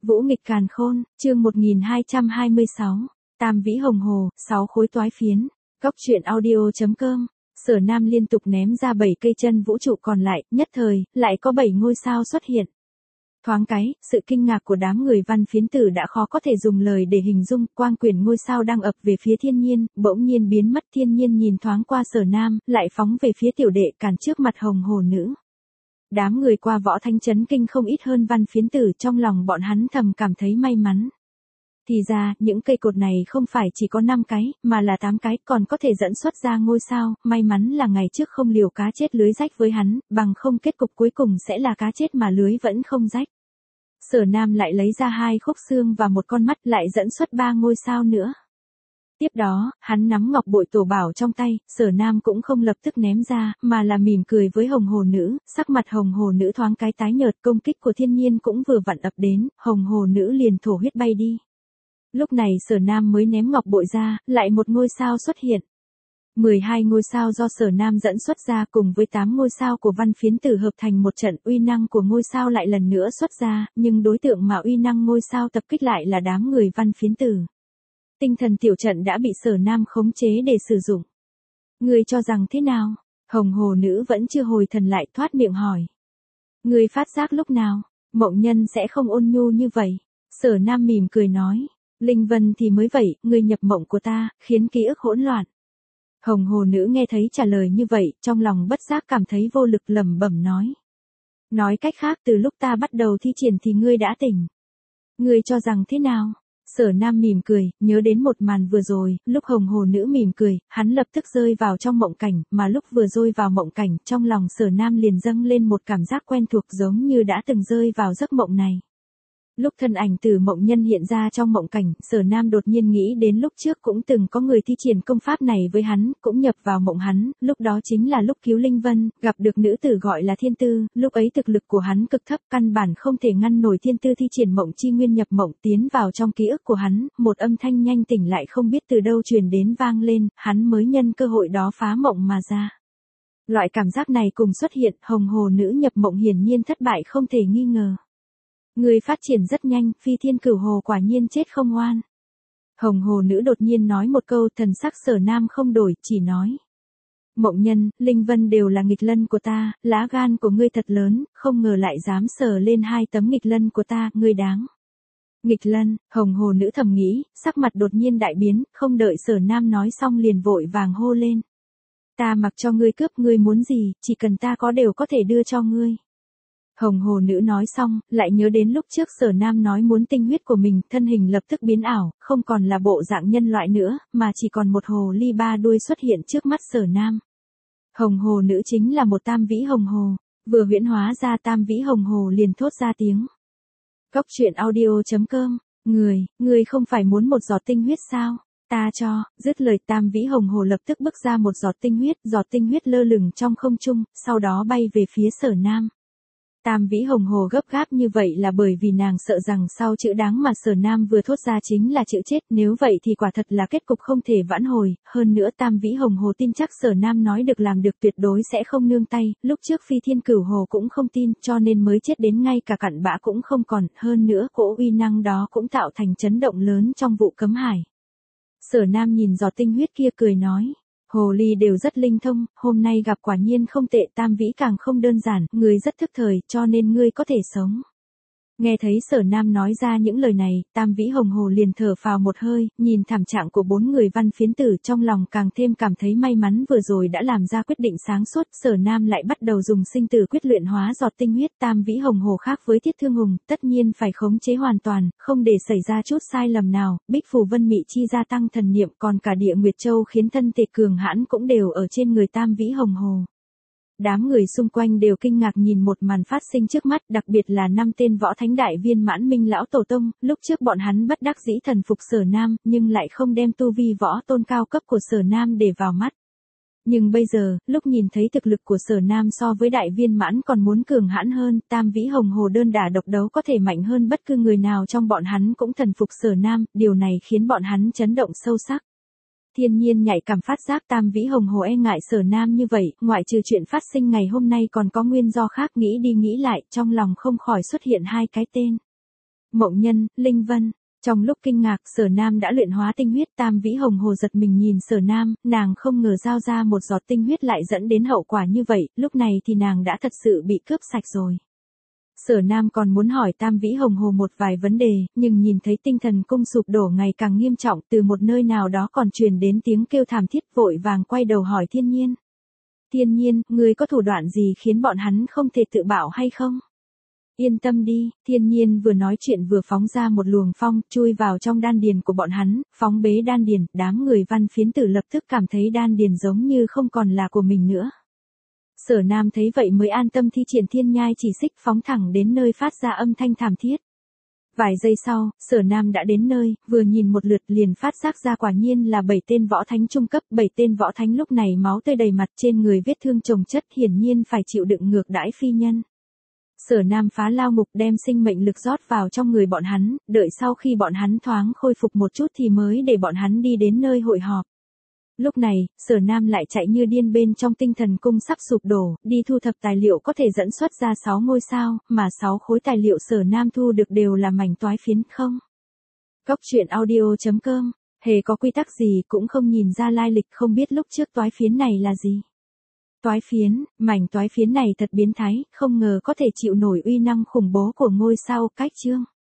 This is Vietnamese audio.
Vũ nghịch càn khôn, chương 1226, Tam vĩ hồng hồ, 6 khối toái phiến. Góc truyện audio.com. Sở Nam liên tục ném ra 7 cây chân vũ trụ còn lại, nhất thời, lại có 7 ngôi sao xuất hiện. Thoáng cái, sự kinh ngạc của đám người văn phiến tử đã khó có thể dùng lời để hình dung, quang quyển ngôi sao đang ập về phía thiên nhiên, bỗng nhiên biến mất. Thiên nhiên nhìn thoáng qua Sở Nam, lại phóng về phía tiểu đệ cản trước mặt hồng hồ nữ. Đám người qua võ thanh chấn kinh không ít hơn văn phiến tử, trong lòng bọn hắn thầm cảm thấy may mắn. Thì ra, những cây cột này không phải chỉ có 5 cái, mà là 8 cái, còn có thể dẫn xuất ra ngôi sao. May mắn là ngày trước không liều cá chết lưới rách với hắn, bằng không kết cục cuối cùng sẽ là cá chết mà lưới vẫn không rách. Sở Nam lại lấy ra 2 khúc xương và một con mắt, lại dẫn xuất 3 ngôi sao nữa. Tiếp đó, hắn nắm ngọc bội tổ bảo trong tay, Sở Nam cũng không lập tức ném ra, mà là mỉm cười với hồng hồ nữ, sắc mặt hồng hồ nữ thoáng cái tái nhợt. Công kích của thiên nhiên cũng vừa vặn ập đến, hồng hồ nữ liền thổ huyết bay đi. Lúc này Sở Nam mới ném ngọc bội ra, lại một ngôi sao xuất hiện. 12 ngôi sao do Sở Nam dẫn xuất ra cùng với 8 ngôi sao của văn phiến tử hợp thành một trận, uy năng của ngôi sao lại lần nữa xuất ra, nhưng đối tượng mà uy năng ngôi sao tập kích lại là đám người văn phiến tử. Tinh thần tiểu trận đã bị Sở Nam khống chế để sử dụng. Ngươi cho rằng thế nào? Hồng hồ nữ vẫn chưa hồi thần lại, thoát miệng hỏi. Ngươi phát giác lúc nào? Mộng nhân sẽ không ôn nhu như vậy. Sở Nam mỉm cười nói. Linh Vân thì mới vậy, ngươi nhập mộng của ta, khiến ký ức hỗn loạn. Hồng hồ nữ nghe thấy trả lời như vậy, trong lòng bất giác cảm thấy vô lực, lẩm bẩm nói. Nói cách khác, từ lúc ta bắt đầu thi triển thì ngươi đã tỉnh. Ngươi cho rằng thế nào? Sở Nam mỉm cười, nhớ đến một màn vừa rồi, lúc hồng hồ nữ mỉm cười, hắn lập tức rơi vào trong mộng cảnh, mà lúc vừa rơi vào mộng cảnh, trong lòng Sở Nam liền dâng lên một cảm giác quen thuộc giống như đã từng rơi vào giấc mộng này. Lúc thân ảnh từ mộng nhân hiện ra trong mộng cảnh, Sở Nam đột nhiên nghĩ đến lúc trước cũng từng có người thi triển công pháp này với hắn, cũng nhập vào mộng hắn, lúc đó chính là lúc cứu Linh Vân, gặp được nữ tử gọi là Thiên Tư, lúc ấy thực lực của hắn cực thấp, căn bản không thể ngăn nổi Thiên Tư thi triển mộng chi nguyên nhập mộng tiến vào trong ký ức của hắn, một âm thanh nhanh tỉnh lại không biết từ đâu truyền đến vang lên, hắn mới nhân cơ hội đó phá mộng mà ra. Loại cảm giác này cùng xuất hiện, hồng hồ nữ nhập mộng hiển nhiên thất bại không thể nghi ngờ. Người phát triển rất nhanh, Phi Thiên Cửu Hồ quả nhiên chết không oan. Hồng hồ nữ đột nhiên nói một câu, thần sắc Sở Nam không đổi, chỉ nói. Mộng nhân, Linh Vân đều là nghịch lân của ta, lá gan của ngươi thật lớn, không ngờ lại dám sờ lên 2 tấm nghịch lân của ta, ngươi đáng. Nghịch lân, hồng hồ nữ thầm nghĩ, sắc mặt đột nhiên đại biến, không đợi Sở Nam nói xong liền vội vàng hô lên. Ta mặc cho ngươi cướp, ngươi muốn gì, chỉ cần ta có đều có thể đưa cho ngươi. Hồng hồ nữ nói xong, lại nhớ đến lúc trước Sở Nam nói muốn tinh huyết của mình, thân hình lập tức biến ảo, không còn là bộ dạng nhân loại nữa, mà chỉ còn một hồ ly 3 đuôi xuất hiện trước mắt Sở Nam. Hồng hồ nữ chính là một tam vĩ hồng hồ, vừa huyễn hóa ra tam vĩ hồng hồ liền thốt ra tiếng. Góc truyện audio.com, người không phải muốn một giọt tinh huyết sao? Ta cho, dứt lời tam vĩ hồng hồ lập tức bước ra một giọt tinh huyết lơ lửng trong không trung, sau đó bay về phía Sở Nam. Tam vĩ hồng hồ gấp gáp như vậy là bởi vì nàng sợ rằng sau chữ đáng mà Sở Nam vừa thốt ra chính là chữ chết, nếu vậy thì quả thật là kết cục không thể vãn hồi, hơn nữa tam vĩ hồng hồ tin chắc Sở Nam nói được làm được tuyệt đối sẽ không nương tay, lúc trước Phi Thiên Cửu Hồ cũng không tin, cho nên mới chết đến ngay cả cặn bã cũng không còn, hơn nữa cỗ uy năng đó cũng tạo thành chấn động lớn trong vụ cấm hải. Sở Nam nhìn giọt tinh huyết kia cười nói. Hồ ly đều rất linh thông, hôm nay gặp quả nhiên không tệ, tam vĩ càng không đơn giản, ngươi rất thức thời, cho nên ngươi có thể sống. Nghe thấy Sở Nam nói ra những lời này, tam vĩ hồng hồ liền thở phào một hơi, nhìn thảm trạng của 4 người văn phiến tử trong lòng càng thêm cảm thấy may mắn vừa rồi đã làm ra quyết định sáng suốt. Sở Nam lại bắt đầu dùng sinh tử quyết luyện hóa giọt tinh huyết. Tam vĩ hồng hồ khác với Thiết Thương Hùng, tất nhiên phải khống chế hoàn toàn, không để xảy ra chút sai lầm nào. Bích Phù Vân Mị Chi gia tăng thần niệm, còn cả Địa Nguyệt Châu khiến thân thể cường hãn cũng đều ở trên người tam vĩ hồng hồ. Đám người xung quanh đều kinh ngạc nhìn một màn phát sinh trước mắt, đặc biệt là 5 tên võ thánh đại viên mãn minh lão tổ tông, lúc trước bọn hắn bất đắc dĩ thần phục Sở Nam, nhưng lại không đem tu vi võ tôn cao cấp của Sở Nam để vào mắt. Nhưng bây giờ, lúc nhìn thấy thực lực của Sở Nam so với đại viên mãn còn muốn cường hãn hơn, tam vĩ hồng hồ đơn đả độc đấu có thể mạnh hơn bất cứ người nào trong bọn hắn cũng thần phục Sở Nam, điều này khiến bọn hắn chấn động sâu sắc. Thiên nhiên nhạy cảm phát giác tam vĩ hồng hồ e ngại Sở Nam như vậy, ngoại trừ chuyện phát sinh ngày hôm nay còn có nguyên do khác, nghĩ đi nghĩ lại, trong lòng không khỏi xuất hiện 2 cái tên. Mộng Nhân, Linh Vân. Trong lúc kinh ngạc, Sở Nam đã luyện hóa tinh huyết. Tam Vĩ Hồng Hồ giật mình nhìn Sở Nam, nàng không ngờ giao ra một giọt tinh huyết lại dẫn đến hậu quả như vậy, lúc này thì nàng đã thật sự bị cướp sạch rồi. Sở Nam còn muốn hỏi Tam Vĩ Hồng Hồ một vài vấn đề, nhưng nhìn thấy tinh thần cung sụp đổ ngày càng nghiêm trọng, từ một nơi nào đó còn truyền đến tiếng kêu thảm thiết, vội vàng quay đầu hỏi Thiên Nhiên. Thiên Nhiên, ngươi có thủ đoạn gì khiến bọn hắn không thể tự bảo hay không? Yên tâm đi, Thiên Nhiên vừa nói chuyện vừa phóng ra một luồng phong, chui vào trong đan điền của bọn hắn, phóng bế đan điền, đám người Văn Phiến Tử lập tức cảm thấy đan điền giống như không còn là của mình nữa. Sở Nam thấy vậy mới an tâm thi triển Thiên Nhai chỉ xích phóng thẳng đến nơi phát ra âm thanh thảm thiết. Vài giây sau, Sở Nam đã đến nơi, vừa nhìn một lượt liền phát giác ra quả nhiên là 7 tên võ thánh trung cấp, 7 tên võ thánh lúc này máu tươi đầy mặt, trên người vết thương chồng chất, hiển nhiên phải chịu đựng ngược đãi phi nhân. Sở Nam phá lao ngục đem sinh mệnh lực rót vào trong người bọn hắn, đợi sau khi bọn hắn thoáng khôi phục một chút thì mới để bọn hắn đi đến nơi hội họp. Lúc này, Sở Nam lại chạy như điên bên trong tinh thần cung sắp sụp đổ, đi thu thập tài liệu có thể dẫn xuất ra 6 ngôi sao, mà 6 khối tài liệu Sở Nam thu được đều là mảnh toái phiến không. Cốc truyện audio.com, hề có quy tắc gì cũng không nhìn ra lai lịch, không biết lúc trước toái phiến này là gì. Toái phiến, mảnh toái phiến này thật biến thái, không ngờ có thể chịu nổi uy năng khủng bố của ngôi sao cách chương.